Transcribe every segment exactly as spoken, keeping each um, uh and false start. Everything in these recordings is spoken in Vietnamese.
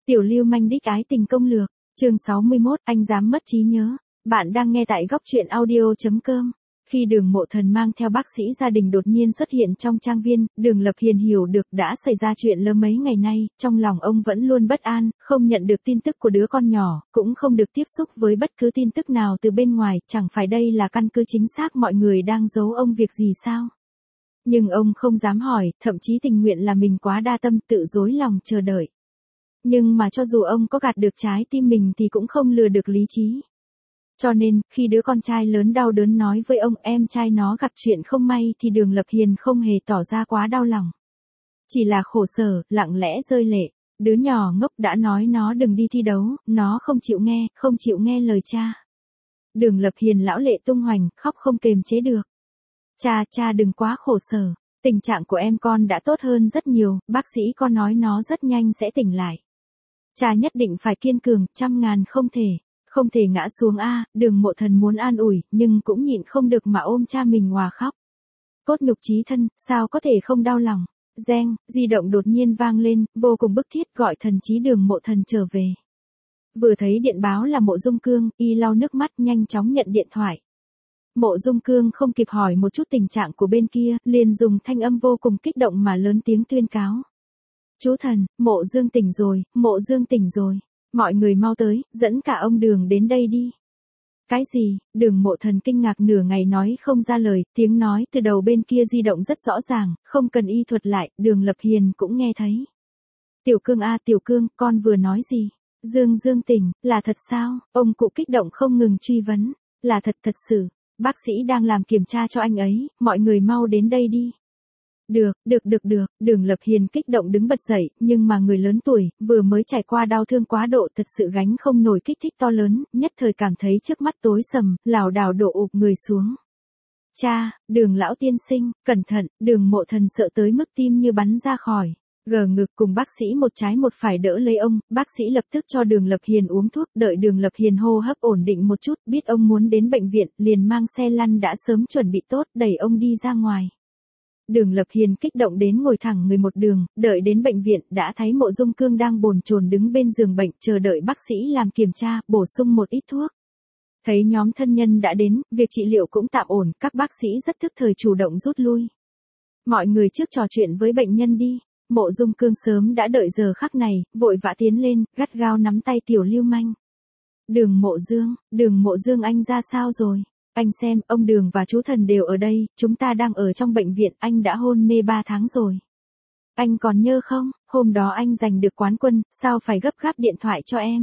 Tiểu lưu manh đích ái tình công lược, chương sáu mươi mốt, anh dám mất trí nhớ. Bạn đang nghe tại góc truyện audio.com. Khi Đường Mộ Thần mang theo bác sĩ gia đình đột nhiên xuất hiện trong trang viên, Đường Lập Hiền hiểu được đã xảy ra chuyện lớn mấy ngày nay, trong lòng ông vẫn luôn bất an, không nhận được tin tức của đứa con nhỏ, cũng không được tiếp xúc với bất cứ tin tức nào từ bên ngoài, chẳng phải đây là căn cứ chính xác mọi người đang giấu ông việc gì sao? Nhưng ông không dám hỏi, thậm chí tình nguyện là mình quá đa tâm tự dối lòng chờ đợi. Nhưng mà cho dù ông có gạt được trái tim mình thì cũng không lừa được lý trí. Cho nên, khi đứa con trai lớn đau đớn nói với ông em trai nó gặp chuyện không may thì Đường Lập Hiền không hề tỏ ra quá đau lòng. Chỉ là khổ sở, lặng lẽ rơi lệ. Đứa nhỏ ngốc đã nói nó đừng đi thi đấu, nó không chịu nghe, không chịu nghe lời cha. Đường Lập Hiền lão lệ tung hoành, khóc không kềm chế được. Cha, cha đừng quá khổ sở. Tình trạng của em con đã tốt hơn rất nhiều, bác sĩ con nói nó rất nhanh sẽ tỉnh lại. Cha nhất định phải kiên cường, trăm ngàn không thể. Không thể ngã xuống a. Đường Mộ Thần muốn an ủi, nhưng cũng nhịn không được mà ôm cha mình hòa khóc. Cốt nhục chí thân, sao có thể không đau lòng. Reng, di động đột nhiên vang lên, vô cùng bức thiết gọi thần chí Đường Mộ Thần trở về. Vừa thấy điện báo là Mộ Dung Cương, y lau nước mắt nhanh chóng nhận điện thoại. Mộ Dung Cương không kịp hỏi một chút tình trạng của bên kia, liền dùng thanh âm vô cùng kích động mà lớn tiếng tuyên cáo. Chú thần, Mộ Dương tỉnh rồi, Mộ Dương tỉnh rồi. Mọi người mau tới, dẫn cả ông Đường đến đây đi. Cái gì? Đường Mộ Thần kinh ngạc nửa ngày nói không ra lời, tiếng nói từ đầu bên kia di động rất rõ ràng, không cần y thuật lại, Đường Lập Hiền cũng nghe thấy. Tiểu Cương a Tiểu Cương, con vừa nói gì? Dương Dương tỉnh, là thật sao? Ông cụ kích động không ngừng truy vấn. Là thật thật sự, bác sĩ đang làm kiểm tra cho anh ấy, mọi người mau đến đây đi. Được, được được được, Đường Lập Hiền kích động đứng bật dậy, nhưng mà người lớn tuổi, vừa mới trải qua đau thương quá độ thật sự gánh không nổi kích thích to lớn, nhất thời cảm thấy trước mắt tối sầm, lảo đảo đổ ụp người xuống. Cha, Đường lão tiên sinh, cẩn thận, Đường Mộ Thần sợ tới mức tim như bắn ra khỏi. Gờ ngực cùng bác sĩ một trái một phải đỡ lấy ông, bác sĩ lập tức cho Đường Lập Hiền uống thuốc, đợi Đường Lập Hiền hô hấp ổn định một chút, biết ông muốn đến bệnh viện, liền mang xe lăn đã sớm chuẩn bị tốt, đẩy ông đi ra ngoài. Đường Lập Hiền kích động đến ngồi thẳng người một đường, đợi đến bệnh viện, đã thấy Mộ Dung Cương đang bồn chồn đứng bên giường bệnh, chờ đợi bác sĩ làm kiểm tra, bổ sung một ít thuốc. Thấy nhóm thân nhân đã đến, việc trị liệu cũng tạm ổn, các bác sĩ rất thức thời chủ động rút lui. Mọi người trước trò chuyện với bệnh nhân đi. Mộ Dung Cương sớm đã đợi giờ khắc này, vội vã tiến lên, gắt gao nắm tay tiểu lưu manh. Đường Mộ Dương, Đường Mộ Dương anh ra sao rồi? Anh xem, ông Đường và chú thần đều ở đây, chúng ta đang ở trong bệnh viện, anh đã hôn mê ba tháng rồi. Anh còn nhớ không, hôm đó anh giành được quán quân, sao phải gấp gáp điện thoại cho em?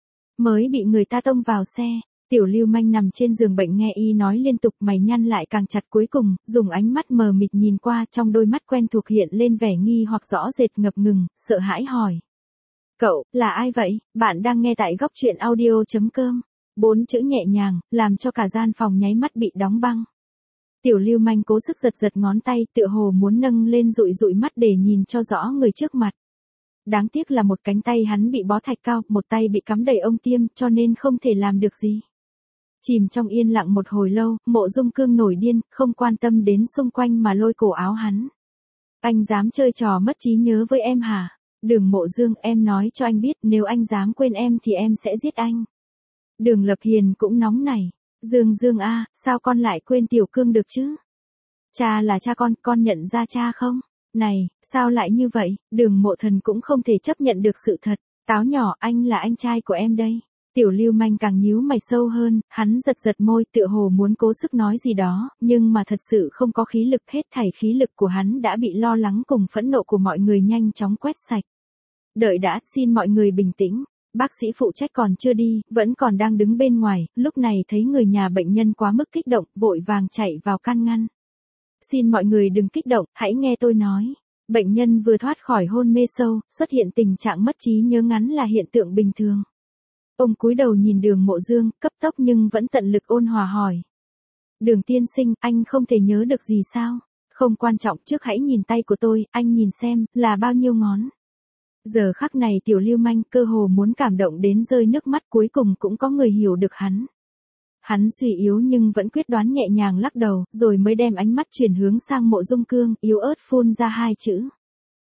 Mới bị người ta tông vào xe, tiểu lưu manh nằm trên giường bệnh nghe y nói liên tục mày nhăn lại càng chặt cuối cùng, dùng ánh mắt mờ mịt nhìn qua trong đôi mắt quen thuộc hiện lên vẻ nghi hoặc rõ rệt ngập ngừng, sợ hãi hỏi. Cậu, là ai vậy? Bạn đang nghe tại góc truyện audio.com. Bốn chữ nhẹ nhàng, làm cho cả gian phòng nháy mắt bị đóng băng. Tiểu lưu manh cố sức giật giật ngón tay, tựa hồ muốn nâng lên dụi dụi mắt để nhìn cho rõ người trước mặt. Đáng tiếc là một cánh tay hắn bị bó thạch cao, một tay bị cắm đầy ông tiêm, cho nên không thể làm được gì. Chìm trong yên lặng một hồi lâu, Mộ Dung Cương nổi điên, không quan tâm đến xung quanh mà lôi cổ áo hắn. Anh dám chơi trò mất trí nhớ với em hả? Đường Mộ Dương, em nói cho anh biết, nếu anh dám quên em thì em sẽ giết anh. Đường Lập Hiền cũng nóng nảy. Dương Dương a, sao con lại quên Tiểu Cương được chứ? Cha là cha con, con nhận ra cha không? Này, sao lại như vậy? Đường Mộ Thần cũng không thể chấp nhận được sự thật. Táo nhỏ, anh là anh trai của em đây. Tiểu lưu manh càng nhíu mày sâu hơn, hắn giật giật môi tựa hồ muốn cố sức nói gì đó, nhưng mà thật sự không có khí lực, hết thảy khí lực của hắn đã bị lo lắng cùng phẫn nộ của mọi người nhanh chóng quét sạch. Đợi đã, xin mọi người bình tĩnh. Bác sĩ phụ trách còn chưa đi, vẫn còn đang đứng bên ngoài, lúc này thấy người nhà bệnh nhân quá mức kích động, vội vàng chạy vào can ngăn. Xin mọi người đừng kích động, hãy nghe tôi nói. Bệnh nhân vừa thoát khỏi hôn mê sâu, xuất hiện tình trạng mất trí nhớ ngắn là hiện tượng bình thường. Ông cúi đầu nhìn Đường Mộ Dương, cấp tốc nhưng vẫn tận lực ôn hòa hỏi. Đường tiên sinh, anh không thể nhớ được gì sao? Không quan trọng, trước hãy nhìn tay của tôi, anh nhìn xem, là bao nhiêu ngón. Giờ khắc này tiểu lưu manh cơ hồ muốn cảm động đến rơi nước mắt, cuối cùng cũng có người hiểu được hắn. Hắn suy yếu nhưng vẫn quyết đoán nhẹ nhàng lắc đầu, rồi mới đem ánh mắt chuyển hướng sang Mộ Dung Cương, yếu ớt phun ra hai chữ.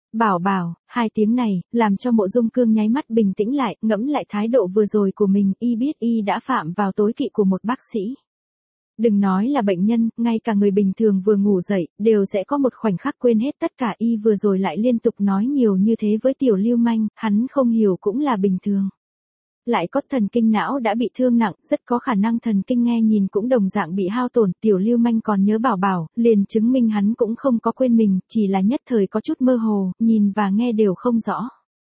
Bảo bảo, hai tiếng này, làm cho Mộ Dung Cương nháy mắt bình tĩnh lại, ngẫm lại thái độ vừa rồi của mình, y biết y đã phạm vào tối kỵ của một bác sĩ. Đừng nói là bệnh nhân, ngay cả người bình thường vừa ngủ dậy, đều sẽ có một khoảnh khắc quên hết tất cả. Y vừa rồi lại liên tục nói nhiều như thế với tiểu lưu manh, hắn không hiểu cũng là bình thường. Lại có thần kinh não đã bị thương nặng, rất có khả năng thần kinh nghe nhìn cũng đồng dạng bị hao tổn. Tiểu lưu manh còn nhớ bảo bảo, liền chứng minh hắn cũng không có quên mình, chỉ là nhất thời có chút mơ hồ, nhìn và nghe đều không rõ.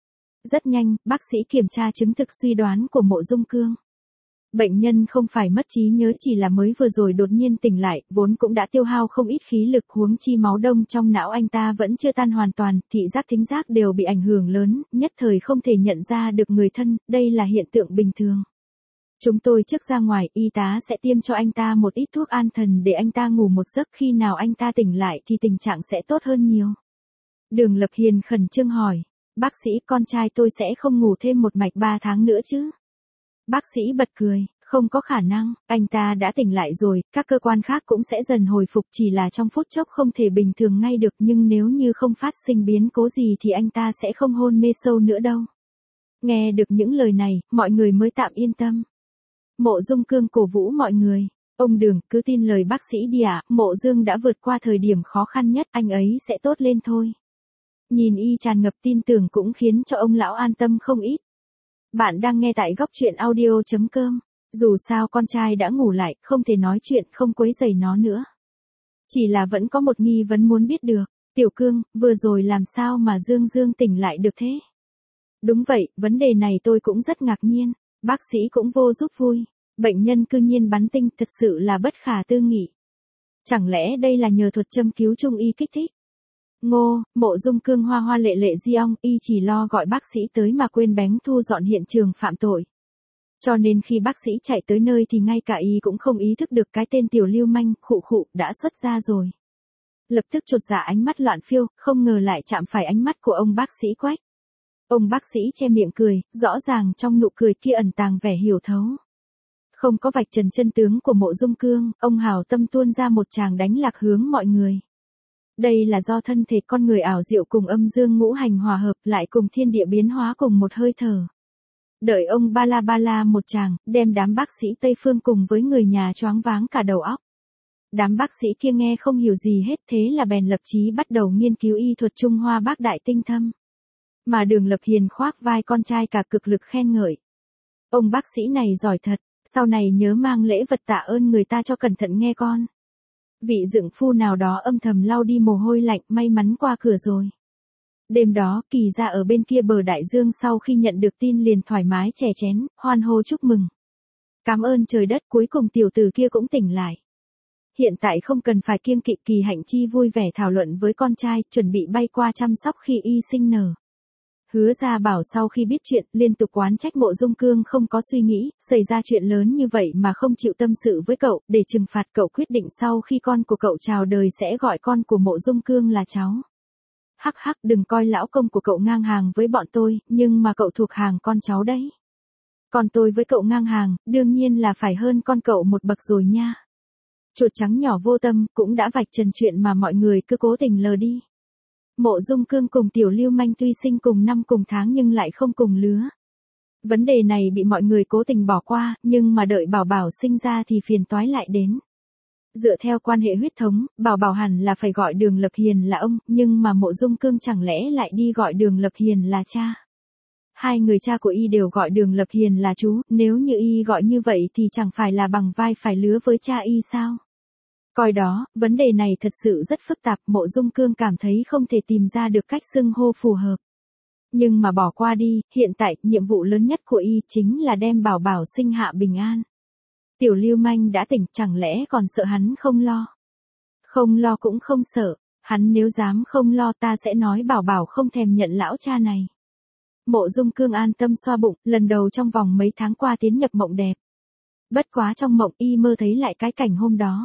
Rất nhanh, bác sĩ kiểm tra chứng thực suy đoán của Mộ Dung Cương. Bệnh nhân không phải mất trí nhớ, chỉ là mới vừa rồi đột nhiên tỉnh lại, vốn cũng đã tiêu hao không ít khí lực, huống chi máu đông trong não anh ta vẫn chưa tan hoàn toàn, thị giác thính giác đều bị ảnh hưởng lớn, nhất thời không thể nhận ra được người thân, đây là hiện tượng bình thường. Chúng tôi trước ra ngoài, y tá sẽ tiêm cho anh ta một ít thuốc an thần để anh ta ngủ một giấc, khi nào anh ta tỉnh lại thì tình trạng sẽ tốt hơn nhiều. Đường Lập Hiền khẩn trương hỏi, bác sĩ, con trai tôi sẽ không ngủ thêm một mạch ba tháng nữa chứ? Bác sĩ bật cười, không có khả năng, anh ta đã tỉnh lại rồi, các cơ quan khác cũng sẽ dần hồi phục, chỉ là trong phút chốc không thể bình thường ngay được, nhưng nếu như không phát sinh biến cố gì thì anh ta sẽ không hôn mê sâu nữa đâu. Nghe được những lời này, mọi người mới tạm yên tâm. Mộ Dung Cương cổ vũ mọi người, ông Đường, cứ tin lời bác sĩ đi ạ, Mộ Dương đã vượt qua thời điểm khó khăn nhất, anh ấy sẽ tốt lên thôi. Nhìn y tràn ngập tin tưởng cũng khiến cho ông lão an tâm không ít. Bạn đang nghe tại góc truyện audio chấm com. Dù sao con trai đã ngủ lại, không thể nói chuyện, không quấy rầy nó nữa. Chỉ là vẫn có một nghi vấn muốn biết được. Tiểu Cương, vừa rồi làm sao mà Dương Dương tỉnh lại được thế? Đúng vậy, vấn đề này tôi cũng rất ngạc nhiên. Bác sĩ cũng vô giúp vui. Bệnh nhân cư nhiên bắn tinh, thật sự là bất khả tư nghị. Chẳng lẽ đây là nhờ thuật châm cứu trung y kích thích? Ngô, Mộ Dung Cương hoa hoa lệ lệ di ong, y chỉ lo gọi bác sĩ tới mà quên bén thu dọn hiện trường phạm tội. Cho nên khi bác sĩ chạy tới nơi thì ngay cả y cũng không ý thức được cái tên tiểu lưu manh, khụ khụ, đã xuất ra rồi. Lập tức chột dạ ánh mắt loạn phiêu, không ngờ lại chạm phải ánh mắt của ông bác sĩ Quách. Ông bác sĩ che miệng cười, rõ ràng trong nụ cười kia ẩn tàng vẻ hiểu thấu. Không có vạch trần chân tướng của Mộ Dung Cương, ông hảo tâm tuôn ra một tràng đánh lạc hướng mọi người. Đây là do thân thể con người ảo diệu cùng âm dương ngũ hành hòa hợp lại cùng thiên địa biến hóa cùng một hơi thở. Đợi ông ba la ba la một tràng, đem đám bác sĩ Tây Phương cùng với người nhà choáng váng cả đầu óc. Đám bác sĩ kia nghe không hiểu gì hết, thế là bèn lập chí bắt đầu nghiên cứu y thuật Trung Hoa bác đại tinh thâm. Mà Đường Lập Hiền khoác vai con trai cả cực lực khen ngợi. Ông bác sĩ này giỏi thật, sau này nhớ mang lễ vật tạ ơn người ta cho cẩn thận nghe con. Vị dượng phu nào đó âm thầm lau đi mồ hôi lạnh, may mắn qua cửa rồi. Đêm đó, Kỳ gia ở bên kia bờ đại dương sau khi nhận được tin liền thoải mái chè chén, hoan hô chúc mừng. Cảm ơn trời đất, cuối cùng tiểu tử kia cũng tỉnh lại. Hiện tại không cần phải kiêng kỵ, Kỳ Hạnh Chi vui vẻ thảo luận với con trai, chuẩn bị bay qua chăm sóc khi y sinh nở. Hứa Gia Bảo sau khi biết chuyện, liên tục oán trách Mộ Dung Cương không có suy nghĩ, xảy ra chuyện lớn như vậy mà không chịu tâm sự với cậu, để trừng phạt cậu quyết định sau khi con của cậu chào đời sẽ gọi con của Mộ Dung Cương là cháu. Hắc hắc, đừng coi lão công của cậu ngang hàng với bọn tôi, nhưng mà cậu thuộc hàng con cháu đấy. Còn tôi với cậu ngang hàng, đương nhiên là phải hơn con cậu một bậc rồi nha. Chuột trắng nhỏ vô tâm, cũng đã vạch trần chuyện mà mọi người cứ cố tình lờ đi. Mộ Dung Cương cùng tiểu lưu manh tuy sinh cùng năm cùng tháng nhưng lại không cùng lứa. Vấn đề này bị mọi người cố tình bỏ qua, nhưng mà đợi Bảo Bảo sinh ra thì phiền toái lại đến. Dựa theo quan hệ huyết thống, Bảo Bảo hẳn là phải gọi Đường Lập Hiền là ông, nhưng mà Mộ Dung Cương chẳng lẽ lại đi gọi Đường Lập Hiền là cha. Hai người cha của y đều gọi Đường Lập Hiền là chú, nếu như y gọi như vậy thì chẳng phải là bằng vai phải lứa với cha y sao? Coi đó, vấn đề này thật sự rất phức tạp, Mộ Dung Cương cảm thấy không thể tìm ra được cách xưng hô phù hợp. Nhưng mà bỏ qua đi, hiện tại, nhiệm vụ lớn nhất của y chính là đem Bảo Bảo sinh hạ bình an. Tiểu lưu manh đã tỉnh, chẳng lẽ còn sợ hắn không lo? Không lo cũng không sợ, hắn nếu dám không lo ta sẽ nói Bảo Bảo không thèm nhận lão cha này. Mộ Dung Cương an tâm xoa bụng, lần đầu trong vòng mấy tháng qua tiến nhập mộng đẹp. Bất quá trong mộng y mơ thấy lại cái cảnh hôm đó.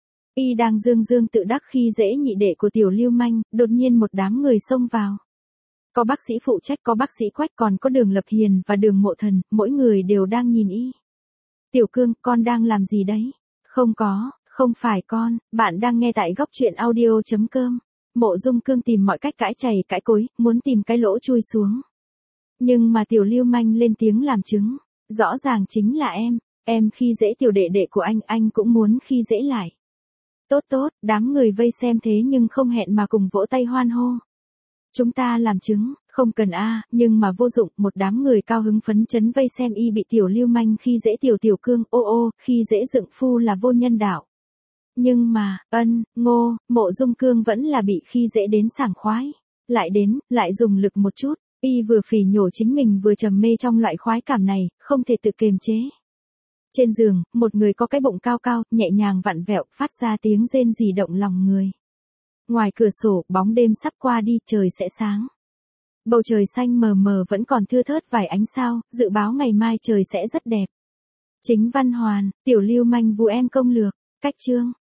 Y đang dương dương tự đắc khi dễ nhị đệ của tiểu lưu manh, đột nhiên một đám người xông vào. Có bác sĩ phụ trách, có bác sĩ Quách, còn có Đường Lập Hiền và Đường Mộ Thần, mỗi người đều đang nhìn y. Tiểu Cương, con đang làm gì đấy? Không có, không phải con, bạn đang nghe tại góc truyện audio chấm com. Mộ Dung Cương tìm mọi cách cãi chày cãi cối, muốn tìm cái lỗ chui xuống. Nhưng mà tiểu lưu manh lên tiếng làm chứng. Rõ ràng chính là em, em khi dễ tiểu đệ đệ của anh, anh cũng muốn khi dễ lại. Tốt tốt, đám người vây xem thế nhưng không hẹn mà cùng vỗ tay hoan hô. Chúng ta làm chứng, không cần a, nhưng mà vô dụng, một đám người cao hứng phấn chấn vây xem y bị tiểu lưu manh khi dễ tiểu tiểu cương, ô ô, khi dễ dựng phu là vô nhân đạo. Nhưng mà, ân, ngô, Mộ Dung Cương vẫn là bị khi dễ đến sảng khoái. Lại đến, lại dùng lực một chút, y vừa phỉ nhổ chính mình vừa trầm mê trong loại khoái cảm này, không thể tự kiềm chế. Trên giường, một người có cái bụng cao cao, nhẹ nhàng vặn vẹo, phát ra tiếng rên rỉ động lòng người. Ngoài cửa sổ, bóng đêm sắp qua đi, trời sẽ sáng. Bầu trời xanh mờ mờ vẫn còn thưa thớt vài ánh sao, dự báo ngày mai trời sẽ rất đẹp. Chính văn hoàn, tiểu lưu manh vu em công lược, cách chương.